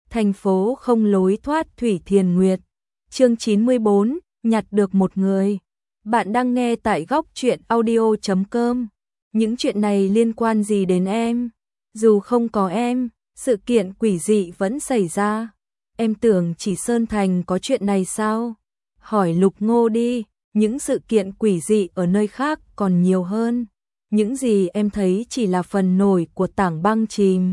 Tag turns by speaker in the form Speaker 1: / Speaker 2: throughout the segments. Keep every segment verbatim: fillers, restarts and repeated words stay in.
Speaker 1: Thành phố không lối thoát Thủy Thiền Nguyệt. Chương chín mươi bốn, nhặt được một người. Bạn đang nghe tại góc truyện audio chấm com. Những chuyện này liên quan gì đến em? Dù không có em, sự kiện quỷ dị vẫn xảy ra. Em tưởng chỉ Sơn Thành có chuyện này sao? Hỏi Lục Ngô đi, những sự kiện quỷ dị ở nơi khác còn nhiều hơn. Những gì em thấy chỉ là phần nổi của tảng băng chìm.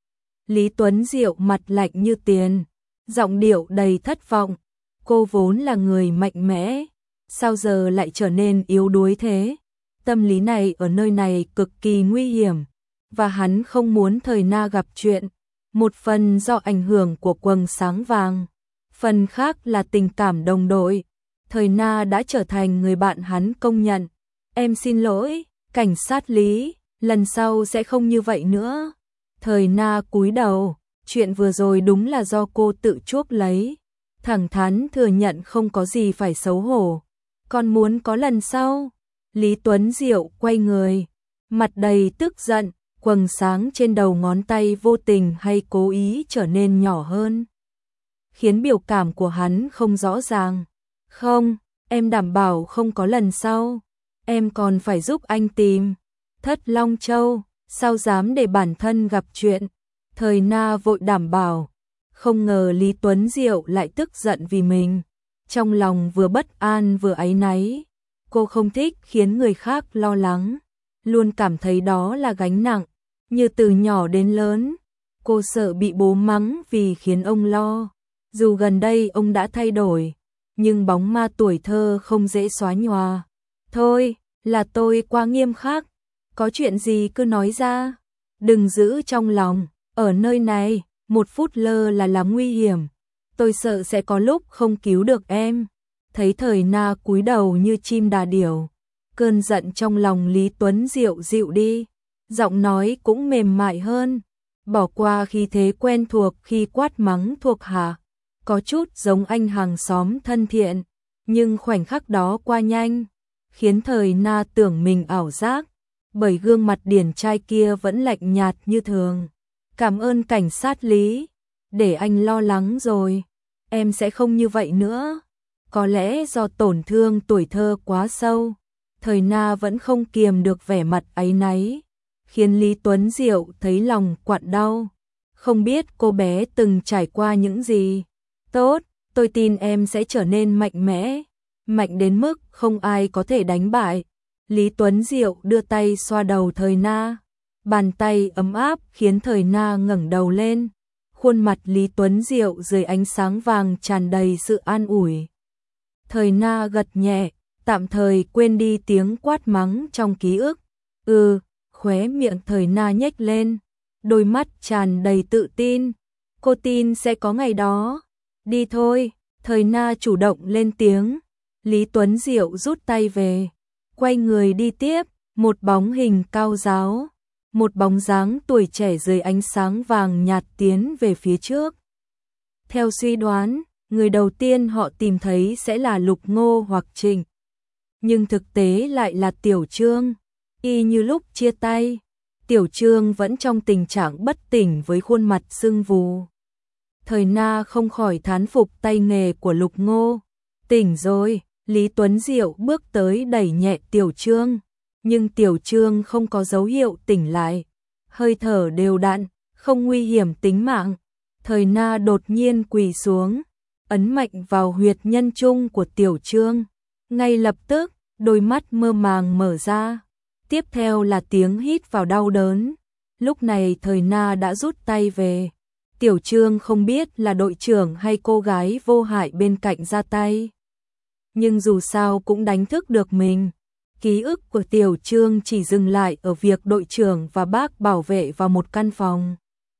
Speaker 1: Lý Tuấn Diệu mặt lạnh như tiền, giọng điệu đầy thất vọng. Cô vốn là người mạnh mẽ, sao giờ lại trở nên yếu đuối thế? Tâm lý này ở nơi này cực kỳ nguy hiểm, và hắn không muốn Thời Na gặp chuyện. Một phần do ảnh hưởng của quầng sáng vàng, phần khác là tình cảm đồng đội. Thời Na đã trở thành người bạn hắn công nhận. Em xin lỗi, cảnh sát Lý, lần sau sẽ không như vậy nữa. Thời Na cúi đầu, chuyện vừa rồi đúng là do cô tự chuốc lấy. Thẳng thắn thừa nhận không có gì phải xấu hổ. Còn muốn có lần sau? Lý Tuấn Diệu quay người, mặt đầy tức giận, quầng sáng trên đầu ngón tay vô tình hay cố ý trở nên nhỏ hơn, khiến biểu cảm của hắn không rõ ràng. Không, em đảm bảo không có lần sau. Em còn phải giúp anh tìm Thất Long Châu, sao dám để bản thân gặp chuyện. Thời Na vội đảm bảo. Không ngờ Lý Tuấn Diệu lại tức giận vì mình. Trong lòng vừa bất an vừa áy náy. Cô không thích khiến người khác lo lắng, luôn cảm thấy đó là gánh nặng. Như từ nhỏ đến lớn, cô sợ bị bố mắng vì khiến ông lo. Dù gần đây ông đã thay đổi, nhưng bóng ma tuổi thơ không dễ xóa nhòa. Thôi, là tôi quá nghiêm khắc. Có chuyện gì cứ nói ra, đừng giữ trong lòng. Ở nơi này, một phút lơ là làm nguy hiểm. Tôi sợ sẽ có lúc không cứu được em. Thấy Thời Na cúi đầu như chim đà điểu, cơn giận trong lòng Lý Tuấn Diệu dịu đi, giọng nói cũng mềm mại hơn, bỏ qua khí thế quen thuộc khi quát mắng thuộc hạ, có chút giống anh hàng xóm thân thiện, nhưng khoảnh khắc đó qua nhanh, khiến Thời Na tưởng mình ảo giác, bởi gương mặt điển trai kia vẫn lạnh nhạt như thường. Cảm ơn cảnh sát Lý, để anh lo lắng rồi, em sẽ không như vậy nữa. Có lẽ do tổn thương tuổi thơ quá sâu, Thời Na vẫn không kiềm được vẻ mặt áy náy, khiến Lý Tuấn Diệu thấy lòng quặn đau. Không biết cô bé từng trải qua những gì. Tốt, tôi tin em sẽ trở nên mạnh mẽ, mạnh đến mức không ai có thể đánh bại. Lý Tuấn Diệu đưa tay xoa đầu Thời Na, bàn tay ấm áp khiến Thời Na ngẩng đầu lên. Khuôn mặt Lý Tuấn Diệu dưới ánh sáng vàng tràn đầy sự an ủi. Thời Na gật nhẹ, tạm thời quên đi tiếng quát mắng trong ký ức. Ừ, khóe miệng Thời Na nhếch lên, đôi mắt tràn đầy tự tin. Cô tin sẽ có ngày đó. Đi thôi, Thời Na chủ động lên tiếng. Lý Tuấn Diệu rút tay về, quay người đi tiếp, một bóng hình cao ráo, một bóng dáng tuổi trẻ dưới ánh sáng vàng nhạt tiến về phía trước. Theo suy đoán, người đầu tiên họ tìm thấy sẽ là Lục Ngô hoặc Trịnh. Nhưng thực tế lại là Tiểu Trương. Y như lúc chia tay, Tiểu Trương vẫn trong tình trạng bất tỉnh với khuôn mặt sưng vù. Thời Na không khỏi thán phục tay nghề của Lục Ngô. Tỉnh rồi, Lý Tuấn Diệu bước tới đẩy nhẹ Tiểu Trương. Nhưng Tiểu Trương không có dấu hiệu tỉnh lại. Hơi thở đều đặn, không nguy hiểm tính mạng. Thời Na đột nhiên quỳ xuống, ấn mạnh vào huyệt nhân trung của Tiểu Trương. Ngay lập tức, đôi mắt mơ màng mở ra. Tiếp theo là tiếng hít vào đau đớn. Lúc này Thời Na đã rút tay về. Tiểu Trương không biết là đội trưởng hay cô gái vô hại bên cạnh ra tay. Nhưng dù sao cũng đánh thức được mình. Ký ức của Tiểu Trương chỉ dừng lại ở việc đội trưởng và bác bảo vệ vào một căn phòng.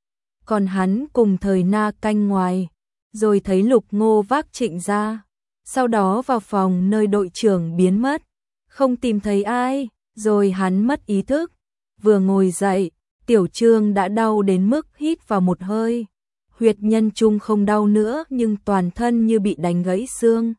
Speaker 1: Còn hắn cùng Thời Na canh ngoài, rồi thấy Lục Ngô vác Trịnh ra. Sau đó vào phòng nơi đội trưởng biến mất, không tìm thấy ai, rồi hắn mất ý thức. Vừa ngồi dậy, Tiểu Trương đã đau đến mức hít vào một hơi. Huyệt nhân trung không đau nữa nhưng toàn thân như bị đánh gãy xương.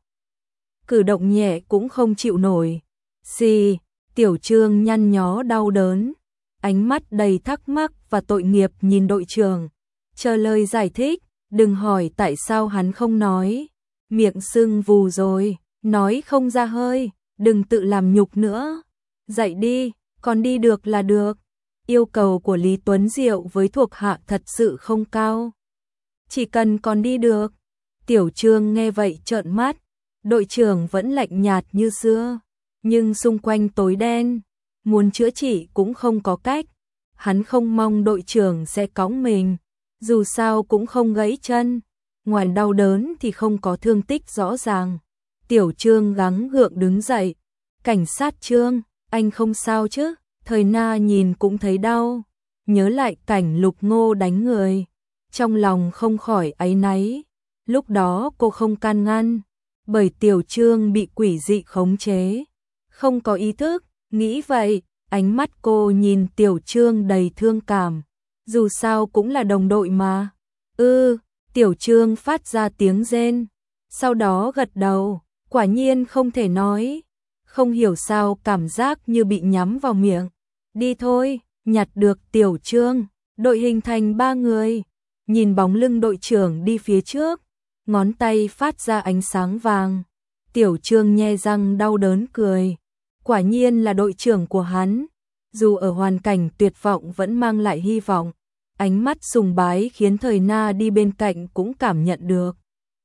Speaker 1: Cử động nhẹ cũng không chịu nổi. Xì, Tiểu Trương nhăn nhó đau đớn, ánh mắt đầy thắc mắc và tội nghiệp nhìn đội trưởng, chờ lời giải thích. đừng hỏi tại sao hắn không nói, miệng sưng vù rồi, nói không ra hơi, đừng tự làm nhục nữa, dậy đi, còn đi được là được. Yêu cầu của Lý Tuấn Diệu với thuộc hạ thật sự không cao, chỉ cần còn đi được. Tiểu Trương nghe vậy trợn mắt, đội trưởng vẫn lạnh nhạt như xưa, nhưng xung quanh tối đen, muốn chữa trị cũng không có cách. Hắn không mong đội trưởng sẽ cõng mình, dù sao cũng không gãy chân, ngoài đau đớn thì không có thương tích rõ ràng. Tiểu Trương gắng gượng đứng dậy, cảnh sát Trương, anh không sao chứ? Thời Na nhìn cũng thấy đau, nhớ lại cảnh Lục Ngô đánh người, trong lòng không khỏi áy náy. Lúc đó cô không can ngăn, bởi Tiểu Trương bị quỷ dị khống chế, không có ý thức, nghĩ vậy, ánh mắt cô nhìn Tiểu Trương đầy thương cảm, dù sao cũng là đồng đội mà. Ư, Tiểu Trương phát ra tiếng rên, sau đó gật đầu, quả nhiên không thể nói, không hiểu sao cảm giác như bị nhắm vào miệng. Đi thôi, nhặt được Tiểu Trương, đội hình thành ba người, nhìn bóng lưng đội trưởng đi phía trước, ngón tay phát ra ánh sáng vàng. Tiểu Trương nhe răng đau đớn cười, quả nhiên là đội trưởng của hắn, dù ở hoàn cảnh tuyệt vọng vẫn mang lại hy vọng. Ánh mắt sùng bái khiến Thời Na đi bên cạnh cũng cảm nhận được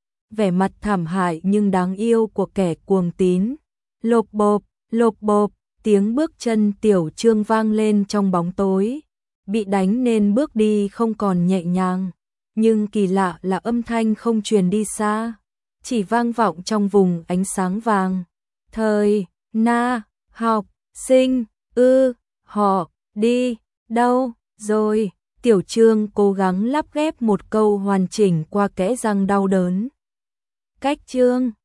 Speaker 1: vẻ mặt thảm hại nhưng đáng yêu của kẻ cuồng tín. Lộp bộp, lộp bộp, tiếng bước chân Tiểu Trương vang lên trong bóng tối, bị đánh nên bước đi không còn nhẹ nhàng, nhưng kỳ lạ là âm thanh không truyền đi xa, chỉ vang vọng trong vùng ánh sáng vàng. Thời Na, học sinh, ư, họ đi đâu rồi? Tiểu Trương cố gắng lắp ghép một câu hoàn chỉnh qua kẽ răng đau đớn. Cách Trương